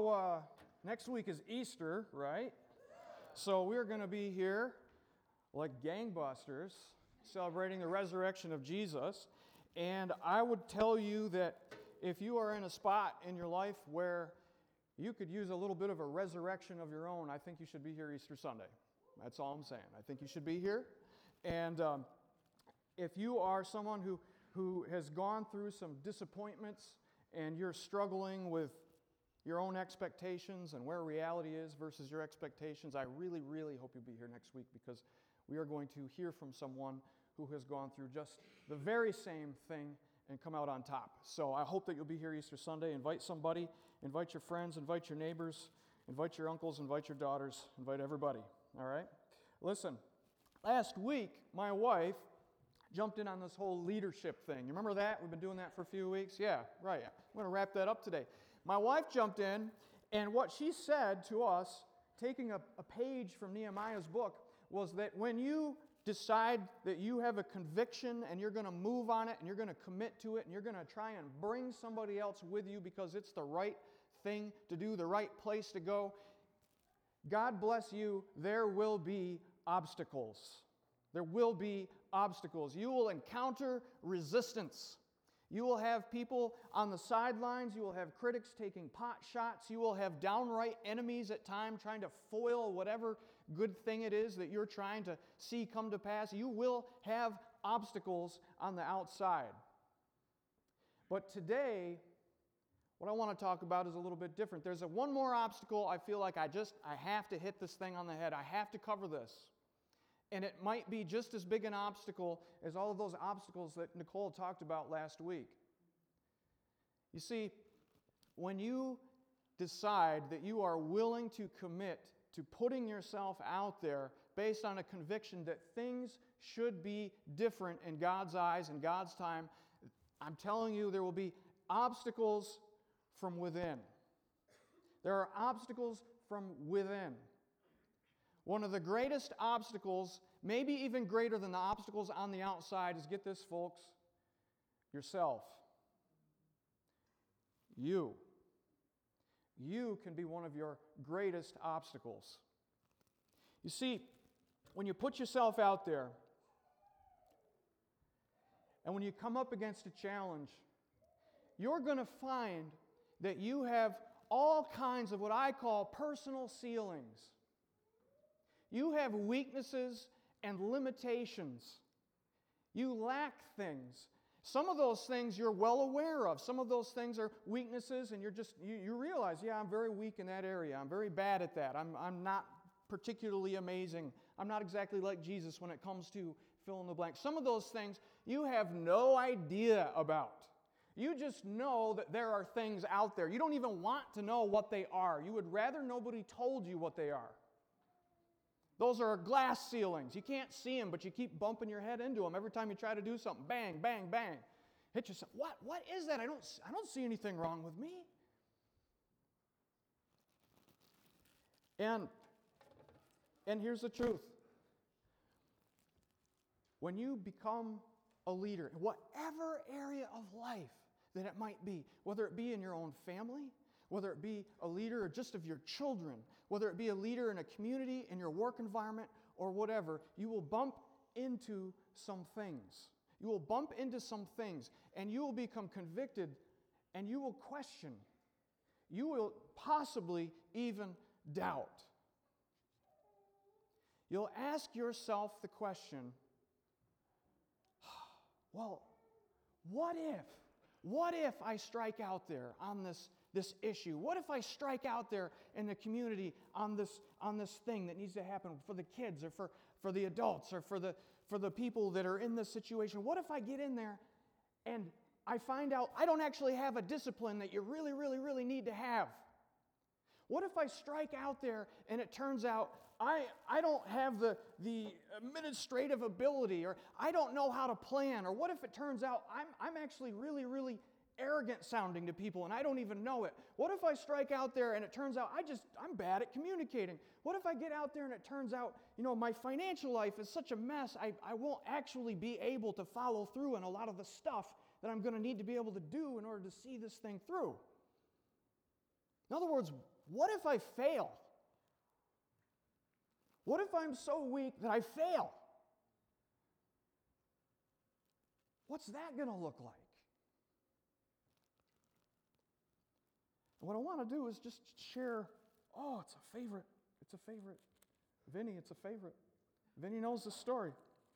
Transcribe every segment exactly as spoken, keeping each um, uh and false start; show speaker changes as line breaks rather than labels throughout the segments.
uh, next week is Easter, right? So we're going to be here like gangbusters celebrating the resurrection of Jesus. And I would tell you that if you are in a spot in your life where you could use a little bit of a resurrection of your own, I think you should be here Easter Sunday. That's all I'm saying. I think you should be here. And um, if you are someone who, who has gone through some disappointments and you're struggling with your own expectations and where reality is versus your expectations, I really, really hope you'll be here next week, because we are going to hear from someone who has gone through just the very same thing and come out on top. So I hope that you'll be here Easter Sunday. Invite somebody, invite your friends, invite your neighbors, invite your uncles, invite your daughters, invite everybody, all right? Listen, last week, my wife jumped in on this whole leadership thing. You remember that? We've been doing that for a few weeks. Yeah, right. I'm going to wrap that up today. My wife jumped in, and what she said to us, taking a, a page from Nehemiah's book, was that when you decide that you have a conviction and you're going to move on it and you're going to commit to it and you're going to try and bring somebody else with you because it's the right thing to do, the right place to go, God bless you, there will be obstacles. There will be obstacles. You will encounter resistance. You will have people on the sidelines. You will have critics taking pot shots. You will have downright enemies at times trying to foil whatever good thing it is that you're trying to see come to pass. You will have obstacles on the outside. But today, what I want to talk about is a little bit different. There's a one more obstacle I feel like I just, I have to hit this thing on the head. I have to cover this. And it might be just as big an obstacle as all of those obstacles that Nicole talked about last week. You see, when you decide that you are willing to commit to putting yourself out there based on a conviction that things should be different in God's eyes and God's time, I'm telling you there will be obstacles from within. There are obstacles from within. One of the greatest obstacles, maybe even greater than the obstacles on the outside, is, get this, folks, yourself. You. You can be one of your greatest obstacles. You see, when you put yourself out there, and when you come up against a challenge, you're going to find that you have all kinds of what I call personal ceilings. You have weaknesses and limitations. You lack things. Some of those things you're well aware of. Some of those things are weaknesses, and you're just you, you realize, yeah, I'm very weak in that area. I'm very bad at that. I'm I'm not particularly amazing. I'm not exactly like Jesus when it comes to fill in the blank. Some of those things you have no idea about. You just know that there are things out there. You don't even want to know what they are. You would rather nobody told you what they are. Those are glass ceilings. You can't see them, but you keep bumping your head into them every time you try to do something. Bang, bang, bang. Hit yourself. What? What is that? I don't, I don't see anything wrong with me. And, and here's the truth. When you become a leader, in whatever area of life that it might be, whether it be in your own family, whether it be a leader or just of your children, whether it be a leader in a community, in your work environment, or whatever, you will bump into some things. You will bump into some things, and you will become convicted, and you will question. You will possibly even doubt. You'll ask yourself the question, well, what if? What if I strike out there on this this issue? What if I strike out there in the community on this on this thing that needs to happen for the kids or for, for the adults or for the for the people that are in this situation? What if I get in there and I find out I don't actually have a discipline that you really, really, really need to have? What if I strike out there and it turns out I, I don't have the, the administrative ability, or I don't know how to plan? Or what if it turns out I'm, I'm actually really, really arrogant sounding to people and I don't even know it? What if I strike out there and it turns out I just, I'm bad at communicating? What if I get out there and it turns out, you know, my financial life is such a mess, I, I won't actually be able to follow through on a lot of the stuff that I'm going to need to be able to do in order to see this thing through? In other words, what if I fail? What if I'm so weak that I fail? What's that going to look like? And what I want to do is just share, oh, it's a favorite. It's a favorite. Vinny, it's a favorite. Vinny knows the story.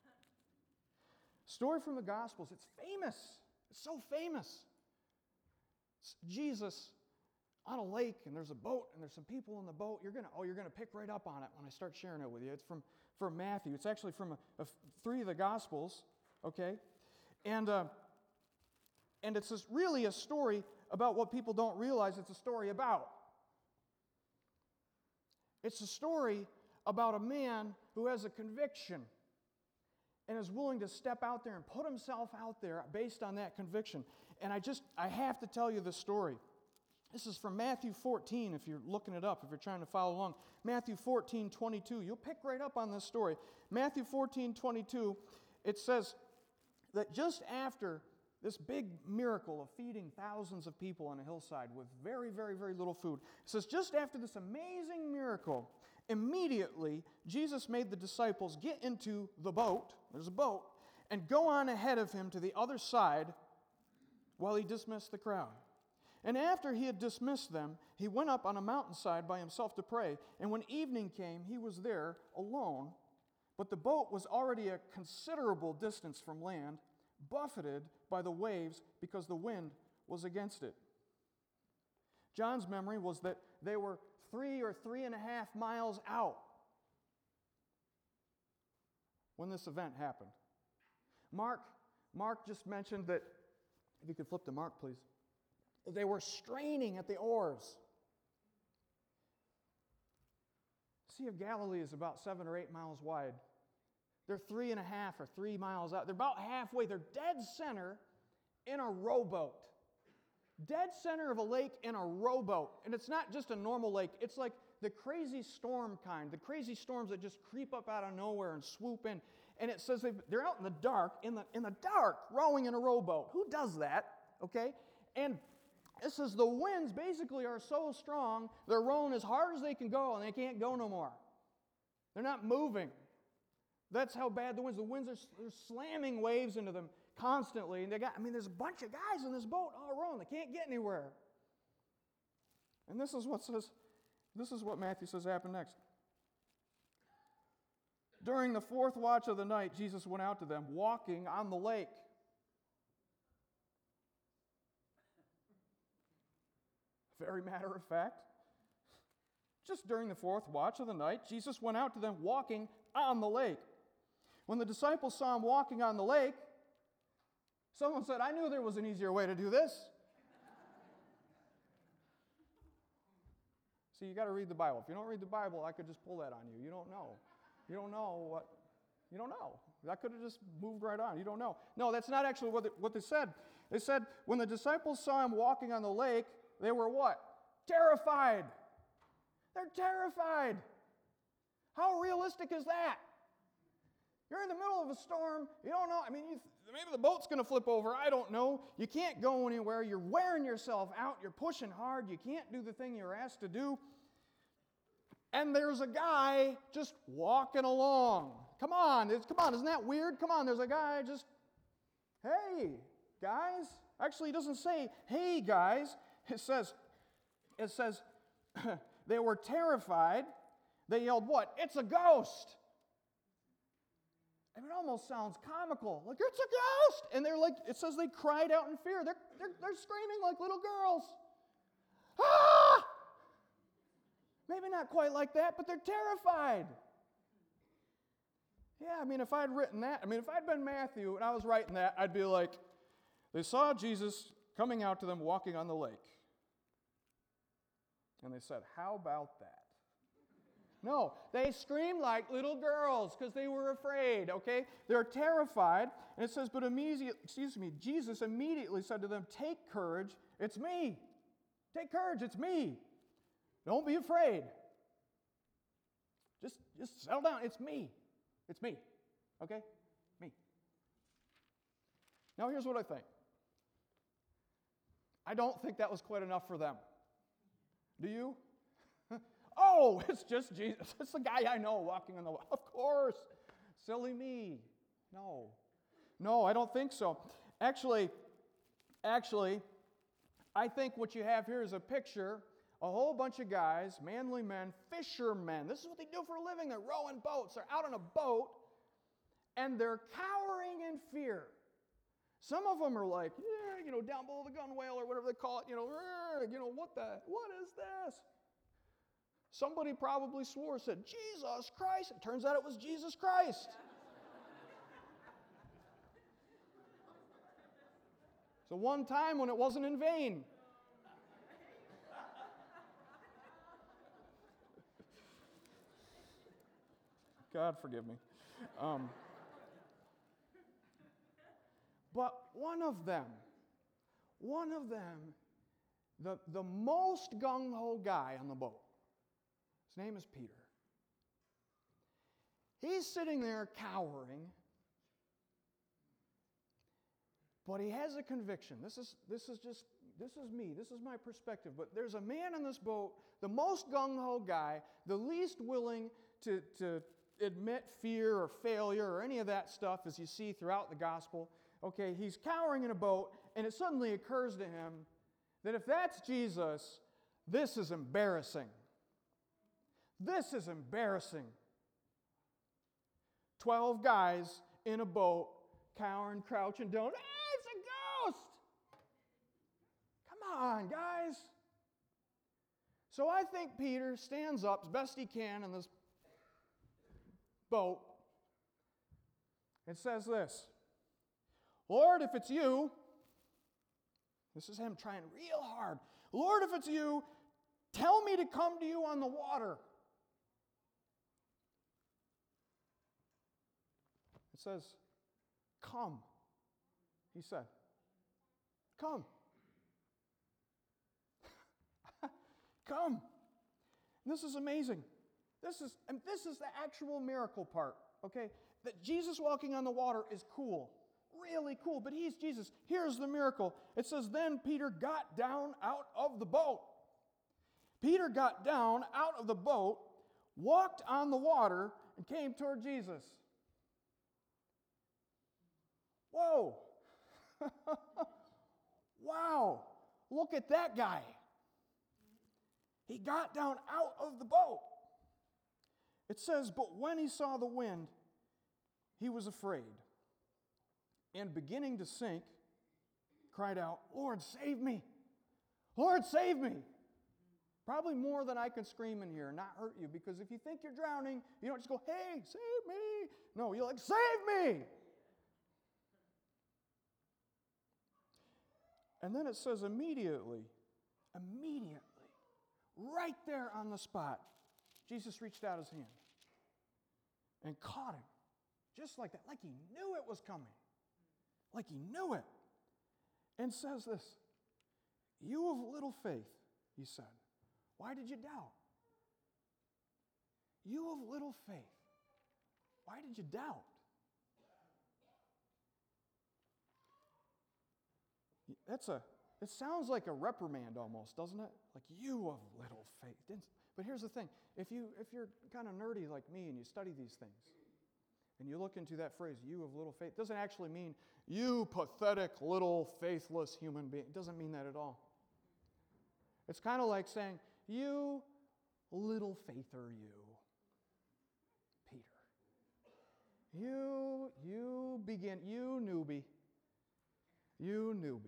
Story from the Gospels. It's famous. It's so famous. It's Jesus on a lake, and there's a boat, and there's some people in the boat. You're gonna, oh, you're gonna pick right up on it when I start sharing it with you. It's from, from Matthew. It's actually from a, a, three of the Gospels, okay? And uh, and it's just really a story about what people don't realize it's a story about. It's a story about a man who has a conviction and is willing to step out there and put himself out there based on that conviction. And I just, I have to tell you the story. This is from Matthew fourteen, if you're looking it up, if you're trying to follow along. Matthew fourteen, twenty-two. You'll pick right up on this story. Matthew fourteen, twenty-two, it says that just after this big miracle of feeding thousands of people on a hillside with very, very, very little food, it says just after this amazing miracle, immediately Jesus made the disciples get into the boat, there's a boat, and go on ahead of him to the other side while he dismissed the crowd. And after he had dismissed them, he went up on a mountainside by himself to pray. And when evening came, he was there alone, but the boat was already a considerable distance from land, buffeted by the waves because the wind was against it. John's memory was that they were three or three and a half miles out when this event happened. Mark, Mark just mentioned that, if you could flip to Mark, please. They were straining at the oars. Sea of Galilee is about seven or eight miles wide. They're three and a half or three miles out. They're about halfway. They're dead center in a rowboat. Dead center of a lake in a rowboat. And it's not just a normal lake. It's like the crazy storm kind, the crazy storms that just creep up out of nowhere and swoop in. And it says they're out in the dark, in the, in the dark, rowing in a rowboat. Who does that? Okay? And it says the winds basically are so strong, they're rowing as hard as they can go, and they can't go no more. They're not moving. That's how bad the winds. The winds are they're slamming waves into them constantly. And they got, I mean, there's a bunch of guys in this boat all rowing. They can't get anywhere. And this is what says, this is what Matthew says happened next. During the fourth watch of the night, Jesus went out to them, walking on the lake. Very matter of fact. Just during the fourth watch of the night, Jesus went out to them walking on the lake. When the disciples saw him walking on the lake, someone said, I knew there was an easier way to do this. See, you got to read the Bible. If you don't read the Bible, I could just pull that on you. You don't know. You don't know what, you don't know. That could have just moved right on. You don't know. No, that's not actually what they, what they said. They said, when the disciples saw him walking on the lake, they were what? Terrified. They're terrified. How realistic is that? You're in the middle of a storm. You don't know. I mean, you, maybe the boat's going to flip over. I don't know. You can't go anywhere. You're wearing yourself out. You're pushing hard. You can't do the thing you're asked to do. And there's a guy just walking along. Come on. It's, come on. Isn't that weird? Come on. There's a guy just, hey, guys. Actually, he doesn't say, hey, guys. It says, it says, they were terrified. They yelled, what? It's a ghost. And it almost sounds comical. Like, it's a ghost. And they're like, it says they cried out in fear. They're, they're, they're screaming like little girls. Ah! Maybe not quite like that, but they're terrified. Yeah, I mean, if I'd written that, I mean, if I'd been Matthew and I was writing that, I'd be like, they saw Jesus coming out to them walking on the lake. And they said, how about that? No, they screamed like little girls because they were afraid, okay? They're terrified. And it says, but immediately, excuse me, Jesus immediately said to them, take courage, it's me. Take courage, it's me. Don't be afraid. Just, just settle down, it's me. It's me, okay? Me. Now here's what I think. I don't think that was quite enough for them. Do you? Oh, it's just Jesus. It's the guy I know walking on the water. Of course. Silly me. No. No, I don't think so. Actually, actually, I think what you have here is a picture, a whole bunch of guys, manly men, fishermen. This is what they do for a living. They're rowing boats. They're out on a boat, and they're cowering in fear. Some of them are like, yeah, you know, down below the gunwale or whatever they call it, you know, you know, what the, what is this? Somebody probably swore, said, Jesus Christ. It turns out it was Jesus Christ. So one time when it wasn't in vain. God forgive me. Um, but one of them, one of them, the, the most gung-ho guy on the boat, his name is Peter. He's sitting there cowering, but he has a conviction. This is, this is just, this is me, this is my perspective. But there's a man on this boat, the most gung-ho guy, the least willing to, to admit fear or failure or any of that stuff as you see throughout the gospel. Okay, he's cowering in a boat, and it suddenly occurs to him that if that's Jesus, this is embarrassing. This is embarrassing. Twelve guys in a boat, cowering, crouching down. Ah, it's a ghost! Come on, guys. So I think Peter stands up as best he can in this boat and says this, Lord, if it's you, this is him trying real hard. Lord, if it's you, tell me to come to you on the water. It says, come, he said. Come. Come. And this is amazing. This is, and this is the actual miracle part, okay? That Jesus walking on the water is cool, really cool, but he's Jesus. Here's the miracle. It says, then Peter got down out of the boat. Peter got down out of the boat, walked on the water, and came toward Jesus. Whoa. Wow. Look at that guy. He got down out of the boat. It says, but when he saw the wind, he was afraid. And beginning to sink, cried out, Lord, save me. Lord, save me. Probably more than I can scream in here and not hurt you, because if you think you're drowning, you don't just go, hey, save me. No, you're like, save me. And then it says immediately, immediately, right there on the spot, Jesus reached out his hand and caught him, just like that, like he knew it was coming, like he knew it, and says this, you of little faith, he said, why did you doubt? You of little faith, why did you doubt? That's a, it sounds like a reprimand almost, doesn't it? Like, you of little faith. But here's the thing. If, you, if you're kind of nerdy like me and you study these things, and you look into that phrase, you of little faith, it doesn't actually mean you pathetic little faithless human being. It doesn't mean that at all. It's kind of like saying, you little faither you, Peter. You, you begin, you newbie. You newbie.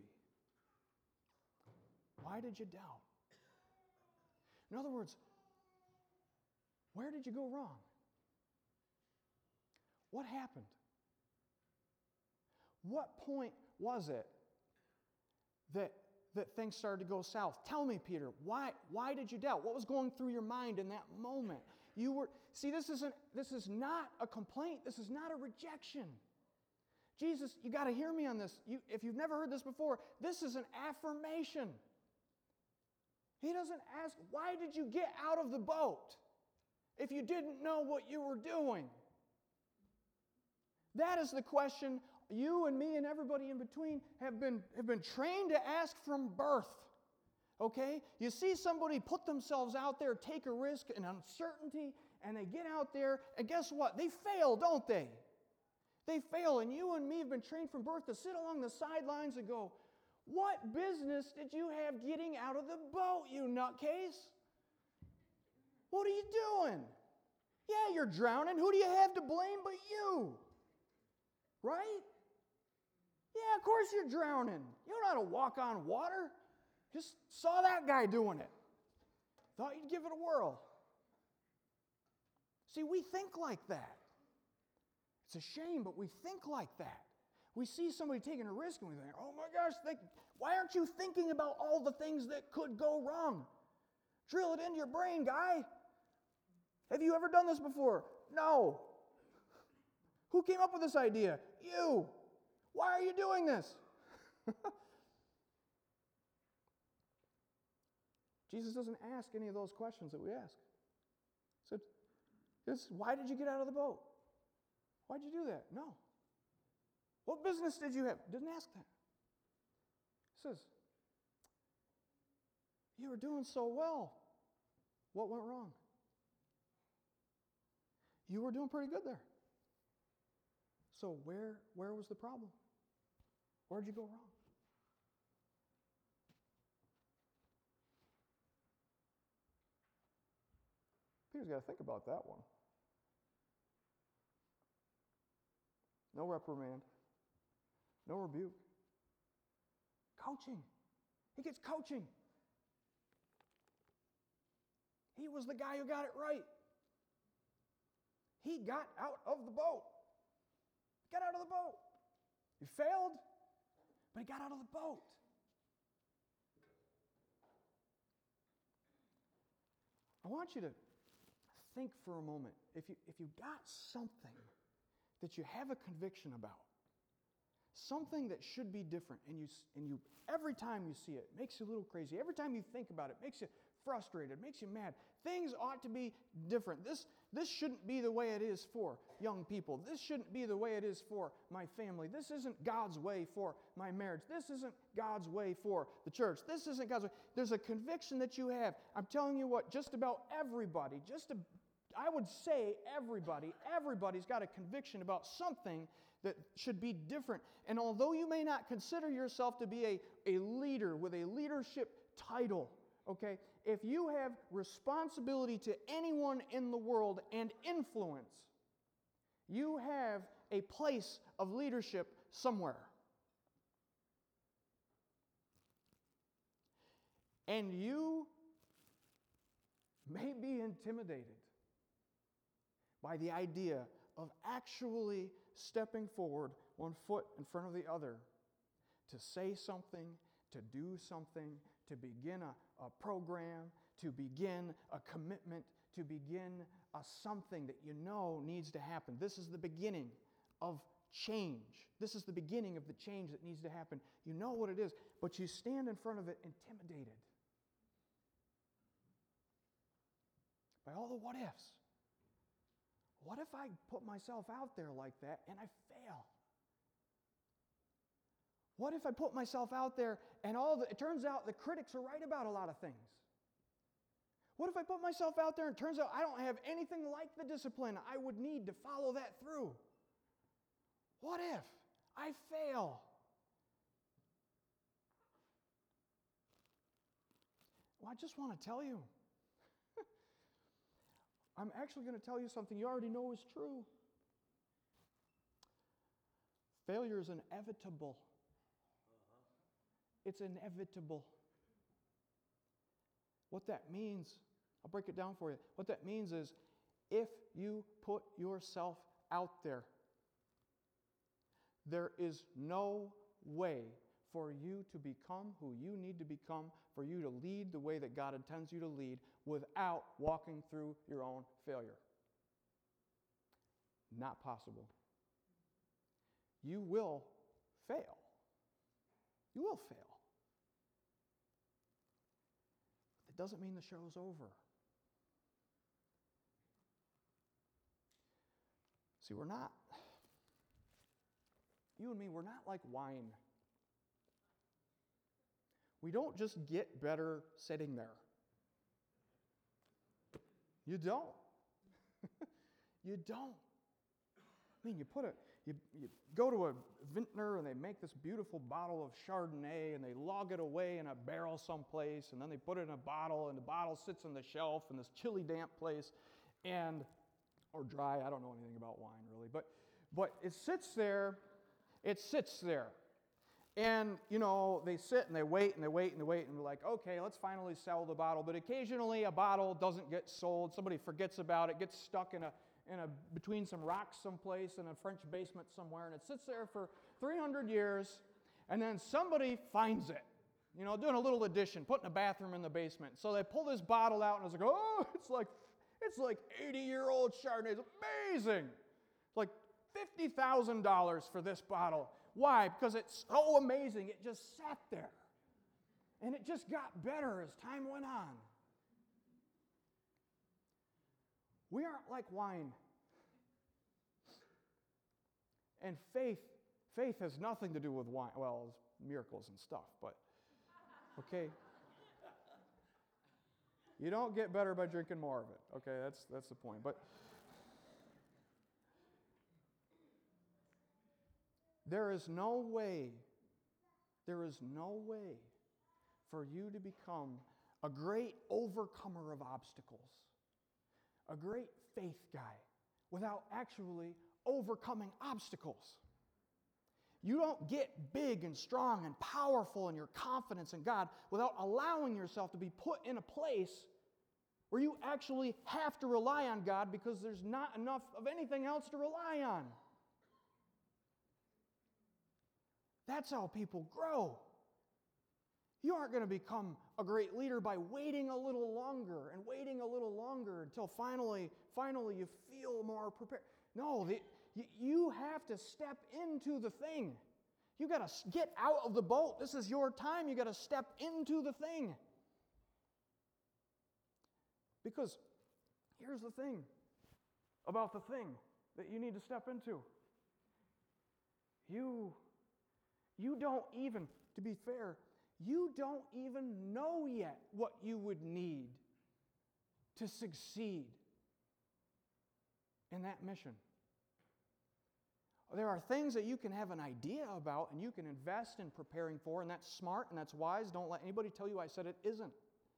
Why did you doubt? In other words, where did you go wrong? What happened? What point was it that, that things started to go south? Tell me, Peter, why, why did you doubt? What was going through your mind in that moment? You were, see, this isn't, this is not a complaint. This is not a rejection. Jesus, you got to hear me on this. You, if you've never heard this before, this is an affirmation. He doesn't ask, why did you get out of the boat if you didn't know what you were doing? That is the question you and me and everybody in between have been, have been trained to ask from birth. Okay? You see somebody put themselves out there, take a risk and uncertainty, and they get out there, and guess what? They fail, don't they? They fail, and you and me have been trained from birth to sit along the sidelines and go, what business did you have getting out of the boat, you nutcase? What are you doing? Yeah, you're drowning. Who do you have to blame but you? Right? Yeah, of course you're drowning. You don't know how to walk on water. Just saw that guy doing it. Thought you'd give it a whirl. See, we think like that. It's a shame, but we think like that. We see somebody taking a risk and we think, oh my gosh, think, why aren't you thinking about all the things that could go wrong? Drill it into your brain, guy. Have you ever done this before? No. Who came up with this idea? You. Why are you doing this? Jesus doesn't ask any of those questions that we ask. He said, this, why did you get out of the boat? Why'd you do that? No. What business did you have? Didn't ask that. He says, you were doing so well. What went wrong? You were doing pretty good there. So where, where was the problem? Where'd you go wrong? Peter's got to think about that one. No reprimand. No rebuke. Coaching. He gets coaching. He was the guy who got it right. He got out of the boat. Got out of the boat. He failed, but he got out of the boat. I want you to think for a moment. If you, if you got something that you have a conviction about, something that should be different, and you, and you every time you see it, it makes you a little crazy. Every time you think about it, it makes you frustrated, makes you mad. Things ought to be different. This, this shouldn't be the way it is for young people. This shouldn't be the way it is for my family. This isn't God's way for my marriage. This isn't God's way for the church. This isn't God's way. There's a conviction that you have. I'm telling you what, just about everybody, just to, I would say everybody, everybody's got a conviction about something that should be different. And although you may not consider yourself to be a, a leader with a leadership title, okay, if you have responsibility to anyone in the world and influence, you have a place of leadership somewhere. And you may be intimidated by the idea of actually stepping forward one foot in front of the other to say something, to do something, to begin a, a program, to begin a commitment, to begin a something that you know needs to happen. This is the beginning of change. This is the beginning of the change that needs to happen. You know what it is, but you stand in front of it intimidated by all the what ifs. What if I put myself out there like that and I fail? What if I put myself out there and all the, it turns out the critics are right about a lot of things? What if I put myself out there and it turns out I don't have anything like the discipline I would need to follow that through? What if I fail? Well, I just want to tell you. I'm actually going to tell you something you already know is true. Failure is inevitable. It's inevitable. What that means, I'll break it down for you. What that means is if you put yourself out there, there is no way for you to become who you need to become, for you to lead the way that God intends you to lead without walking through your own failure. Not possible. You will fail. You will fail. It doesn't mean the show's over. See, we're not, you and me, we're not like wine. We don't just get better sitting there. You don't. You don't. I mean, you put a, you, you go to a vintner and they make this beautiful bottle of Chardonnay and they log it away in a barrel someplace and then they put it in a bottle and the bottle sits on the shelf in this chilly, damp place and, or dry, I don't know anything about wine really, but, but it sits there, it sits there. And, you know, they sit and they wait and they wait and they wait and they're like, okay, let's finally sell the bottle. But occasionally a bottle doesn't get sold. Somebody forgets about it, gets stuck in a, in a, between some rocks someplace in a French basement somewhere, and it sits there for three hundred years, and then somebody finds it. You know, doing a little addition, putting a bathroom in the basement. So they pull this bottle out and it's like, oh, it's like, it's like eighty-year-old Chardonnay. It's amazing. It's like fifty thousand dollars for this bottle. Why? Because it's so amazing. It just sat there. And it just got better as time went on. We aren't like wine. And faith, faith has nothing to do with wine. Well, it's miracles and stuff, but okay. You don't get better by drinking more of it. Okay, that's that's the point. But there is no way, there is no way for you to become a great overcomer of obstacles, a great faith guy, without actually overcoming obstacles. You don't get big and strong and powerful in your confidence in God without allowing yourself to be put in a place where you actually have to rely on God because there's not enough of anything else to rely on. That's how people grow. You aren't going to become a great leader by waiting a little longer and waiting a little longer until finally, finally you feel more prepared. No, the, you, you have to step into the thing. You got to get out of the boat. This is your time. You got to step into the thing. Because here's the thing about the thing that you need to step into. You, you don't even, to be fair, you don't even know yet what you would need to succeed in that mission. There are things that you can have an idea about and you can invest in preparing for, and that's smart and that's wise. Don't let anybody tell you I said it isn't.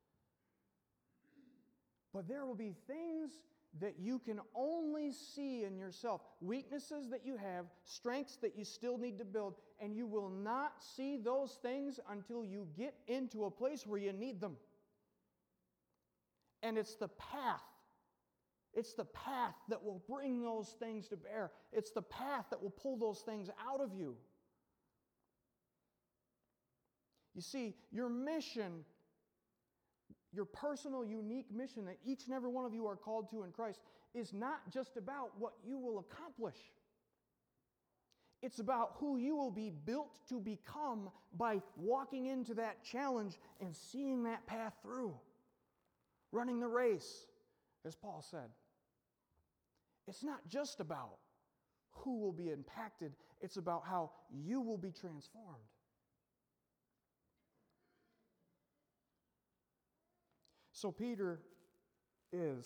But there will be things that you can only see in yourself, weaknesses that you have, strengths that you still need to build, and you will not see those things until you get into a place where you need them. And it's the path. It's the path that will bring those things to bear. It's the path that will pull those things out of you. You see, your mission, your personal, unique mission that each and every one of you are called to in Christ is not just about what you will accomplish. It's about who you will be built to become by walking into that challenge and seeing that path through. Running the race, as Paul said. It's not just about who will be impacted, it's about how you will be transformed. So Peter is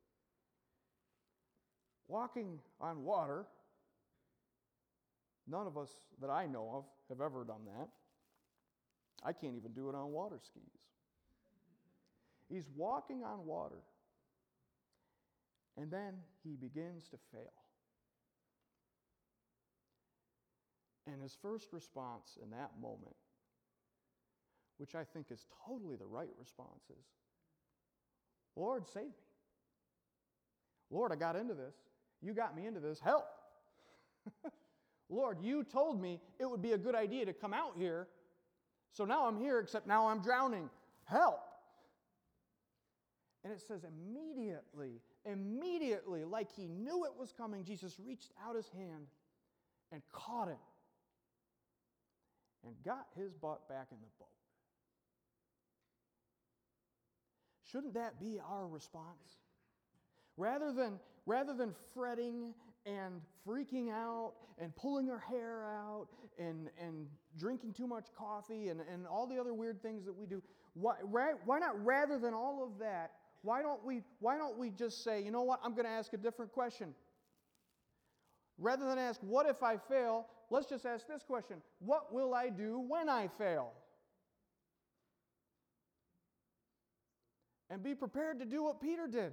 walking on water. None of us that I know of have ever done that. I can't even do it on water skis. He's walking on water. And then he begins to fail. And his first response in that moment, which I think is totally the right response, is, Lord, save me. Lord, I got into this. You got me into this. Help. Lord, you told me it would be a good idea to come out here. So now I'm here, except now I'm drowning. Help. And it says immediately, immediately, like he knew it was coming, Jesus reached out his hand and caught him and got his butt back in the boat. Shouldn't that be our response? Rather than, rather than fretting and freaking out and pulling her hair out and, and drinking too much coffee and, and all the other weird things that we do. Why, why not, rather than all of that, why don't we, why don't we just say, you know what, I'm going to ask a different question. Rather than ask, what if I fail, let's just ask this question. What will I do when I fail? And be prepared to do what Peter did.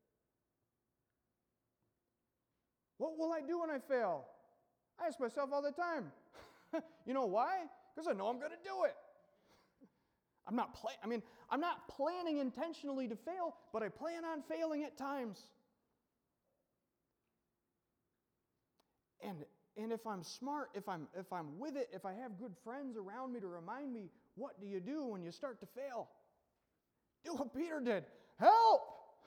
What will I do when I fail? I ask myself all the time. You know why? Because I know I'm going to do it. I'm not plan- I mean, I'm not planning intentionally to fail, but I plan on failing at times. And, and if I'm smart, if I'm, if I'm with it, if I have good friends around me to remind me, what do you do when you start to fail? Do what Peter did. Help!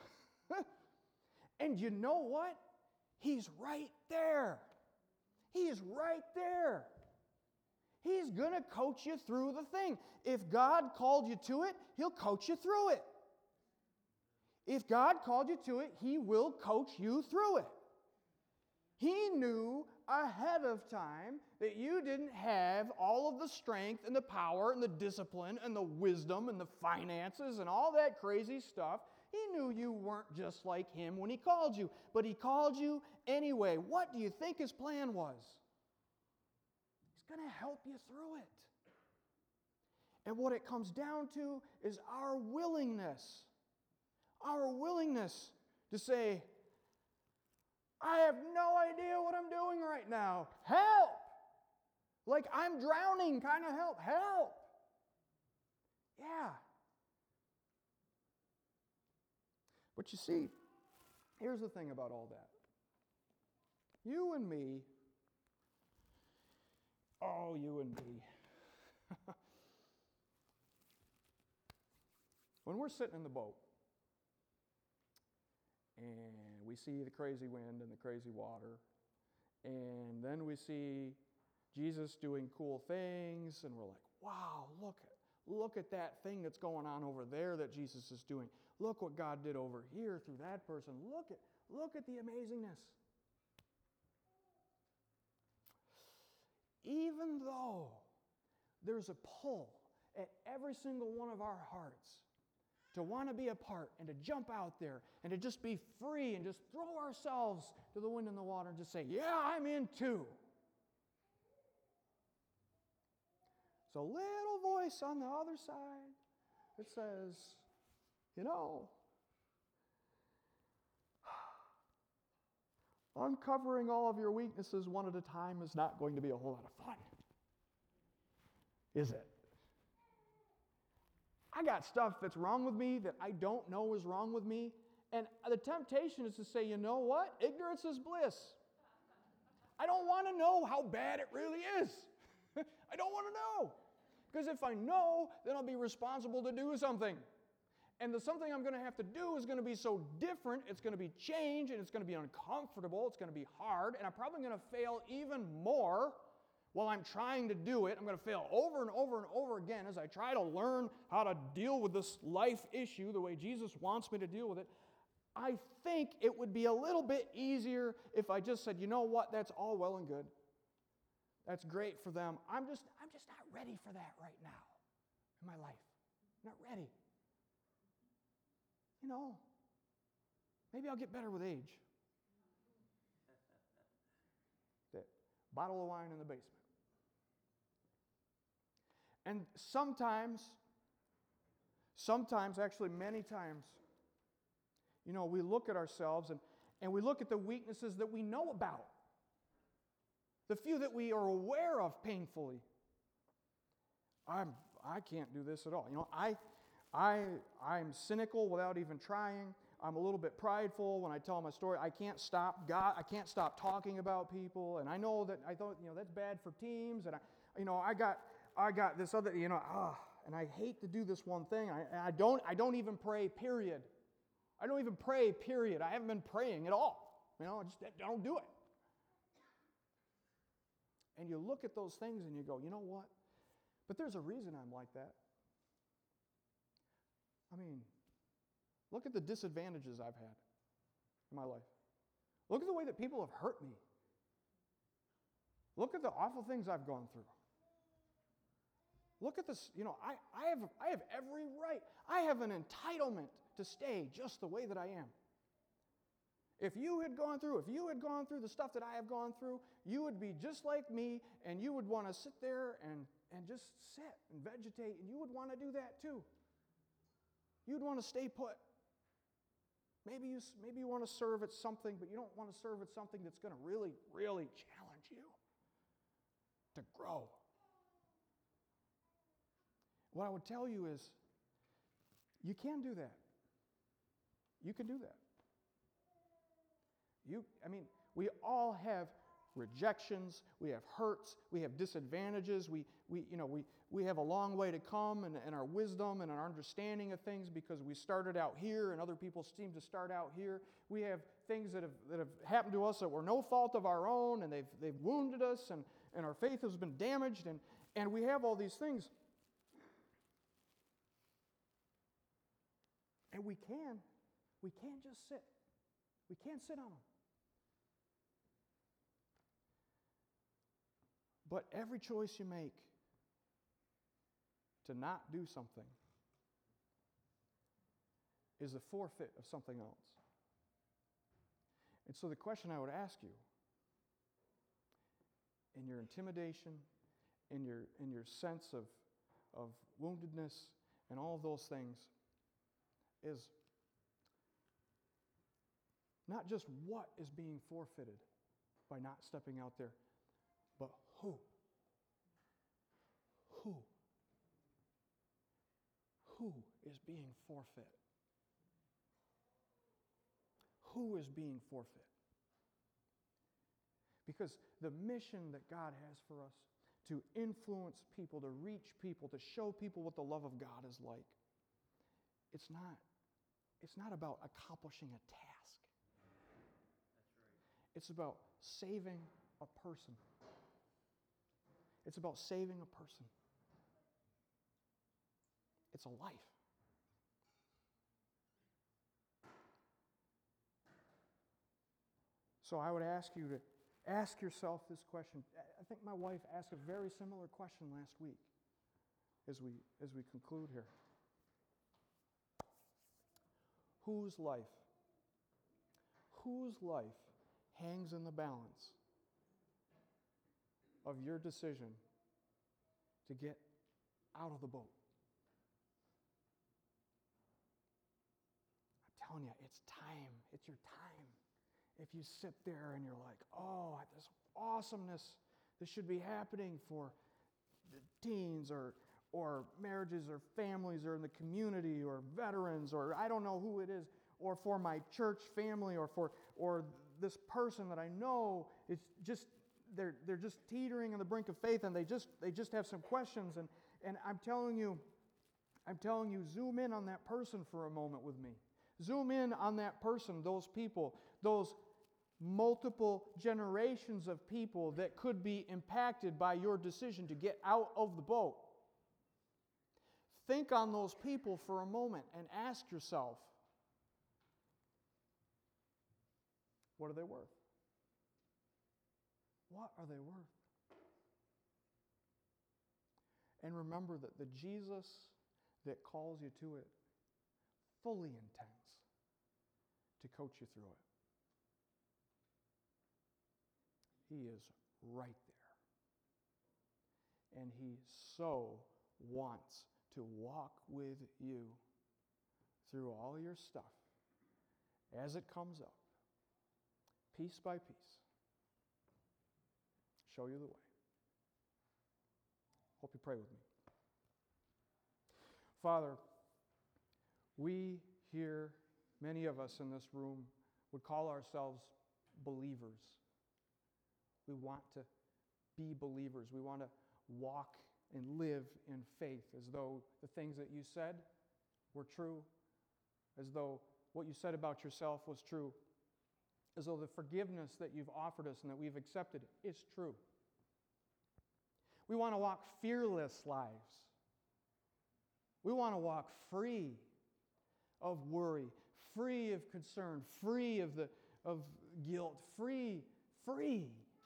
And you know what? He's right there. He's right there. He's going to coach you through the thing. If God called you to it, He'll coach you through it. If God called you to it, He will coach you through it. He knew ahead of time that you didn't have all of the strength and the power and the discipline and the wisdom and the finances and all that crazy stuff. He knew you weren't just like Him when He called you, but He called you anyway. What do you think His plan was? He's going to help you through it. And what it comes down to is our willingness. Our willingness to say, I have no idea what I'm doing right now. Help! Like I'm drowning, kind of help. Help! Yeah. But you see, here's the thing about all that. You and me, oh, you and me. When we're sitting in the boat, and we see the crazy wind and the crazy water, and then we see Jesus doing cool things, and we're like, wow, look at, look at that thing that's going on over there that Jesus is doing. Look what God did over here through that person. Look at, look at the amazingness. Even though there's a pull at every single one of our hearts to want to be a part and to jump out there and to just be free and just throw ourselves to the wind and the water and just say, yeah, I'm in too. So a little voice on the other side that says, you know, uncovering all of your weaknesses one at a time is not going to be a whole lot of fun. Is it? I got stuff that's wrong with me that I don't know is wrong with me. And the temptation is to say, you know what? Ignorance is bliss. I don't want to know how bad it really is. I don't want to know. Because if I know, then I'll be responsible to do something. And the something I'm going to have to do is going to be so different, it's going to be change, and it's going to be uncomfortable, it's going to be hard, and I'm probably going to fail even more while I'm trying to do it. I'm going to fail over and over and over again as I try to learn how to deal with this life issue the way Jesus wants me to deal with it. I think it would be a little bit easier if I just said, you know what, that's all well and good. That's great for them. I'm just, I'm just not ready for that right now in my life. I'm not ready. You know, maybe I'll get better with age. That bottle of wine in the basement. And sometimes, sometimes, actually many times, you know, we look at ourselves and, and we look at the weaknesses that we know about. The few that we are aware of painfully. I'm, I can't do this at all. You know, I, I, I'm cynical without even trying. I'm a little bit prideful when I tell my story. I can't stop God. I can't stop talking about people. And I know that I thought, you know, that's bad for teams. And I, you know, I got, I got this other, you know, ah, and I hate to do this one thing. I, I don't, I don't even pray. Period. I don't even pray. Period. I haven't been praying at all. You know, I just I don't do it. And you look at those things and you go, you know what? But there's a reason I'm like that. I mean, look at the disadvantages I've had in my life. Look at the way that people have hurt me. Look at the awful things I've gone through. Look at this, you know, I, I, have, I have every right. I have an entitlement to stay just the way that I am. If you had gone through, if you had gone through the stuff that I have gone through, you would be just like me, and you would want to sit there and, and just sit and vegetate, and you would want to do that too. You'd want to stay put. Maybe you, maybe you want to serve at something, but you don't want to serve at something that's going to really, really challenge you to grow. What I would tell you is, you can do that. You can do that. You, I mean, we all have rejections, we have hurts, we have disadvantages, we, we, you know, we, we have a long way to come in, in our wisdom and our understanding of things because we started out here and other people seem to start out here. We have things that have, that have happened to us that were no fault of our own, and they've, they've wounded us, and, and our faith has been damaged, and, and we have all these things. And we can, we can't just sit. We can't sit on them. But every choice you make to not do something is a forfeit of something else. And so the question I would ask you, in your intimidation, in your, in your sense of, of woundedness, and all of those things, is not just what is being forfeited by not stepping out there, but who? Who? Who is being forfeit? Who is being forfeit? Because the mission that God has for us to influence people, to reach people, to show people what the love of God is like, it's not, it's not about accomplishing a task.
That's right.
It's about saving a person. It's about saving a person. It's a life. So I would ask you to ask yourself this question. I think my wife asked a very similar question last week as we, as we conclude here. Whose life, whose life hangs in the balance of your decision to get out of the boat? I'm telling you, it's time. It's your time. If you sit there and you're like, oh, this awesomeness, this should be happening for the teens or or marriages or families or in the community or veterans or I don't know who it is, or for my church family or for or this person that I know, it's just they're they're just teetering on the brink of faith, and they just they just have some questions, and and I'm telling you, I'm telling you, zoom in on that person for a moment with me. Zoom in on that person, those people, those multiple generations of people that could be impacted by your decision to get out of the boat. Think on those people for a moment and ask yourself, what are they worth? What are they worth? And remember that the Jesus that calls you to it fully intends to coach you through it. He is right there. And He so wants to walk with you through all your stuff as it comes up, piece by piece. Show you the way. Hope you pray with me. Father, we here, many of us in this room, would call ourselves believers. We want to be believers. We want to walk and live in faith as though the things that you said were true, as though what you said about yourself was true, as though the forgiveness that you've offered us and that we've accepted is true. We want to walk fearless lives. We want to walk free of worry, free of concern, free of the, of guilt, free, free.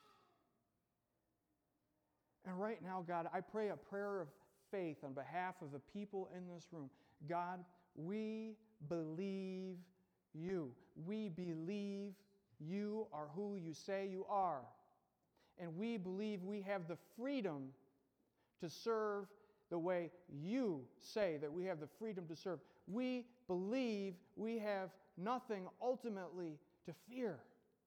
And right now, God, I pray a prayer of faith on behalf of the people in this room. God, we believe you. We believe you are who you say you are. And we believe we have the freedom to serve the way you say that we have the freedom to serve. We believe we have nothing ultimately to fear.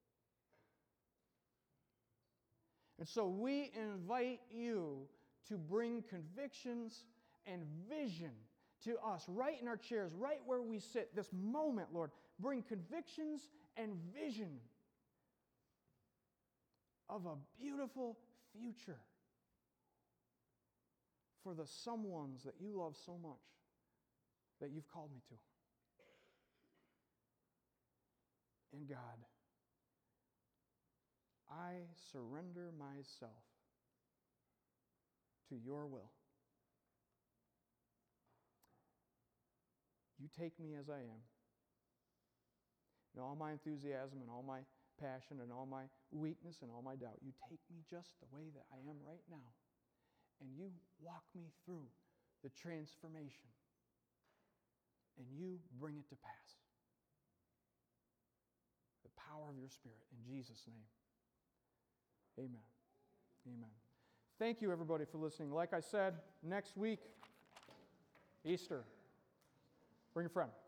And so we invite you to bring convictions and vision to us right in our chairs, right where we sit, this moment, Lord. Bring convictions and vision of a beautiful future for the someones that you love so much that you've called me to. And God, I surrender myself to your will. You take me as I am. And all my enthusiasm and all my passion and all my weakness and all my doubt. You take me just the way that I am right now. And you walk me through the transformation. And you bring it to pass. The power of your Spirit in Jesus' name. Amen. Amen. Thank you, everybody, for listening. Like I said, next week, Easter. Bring a friend.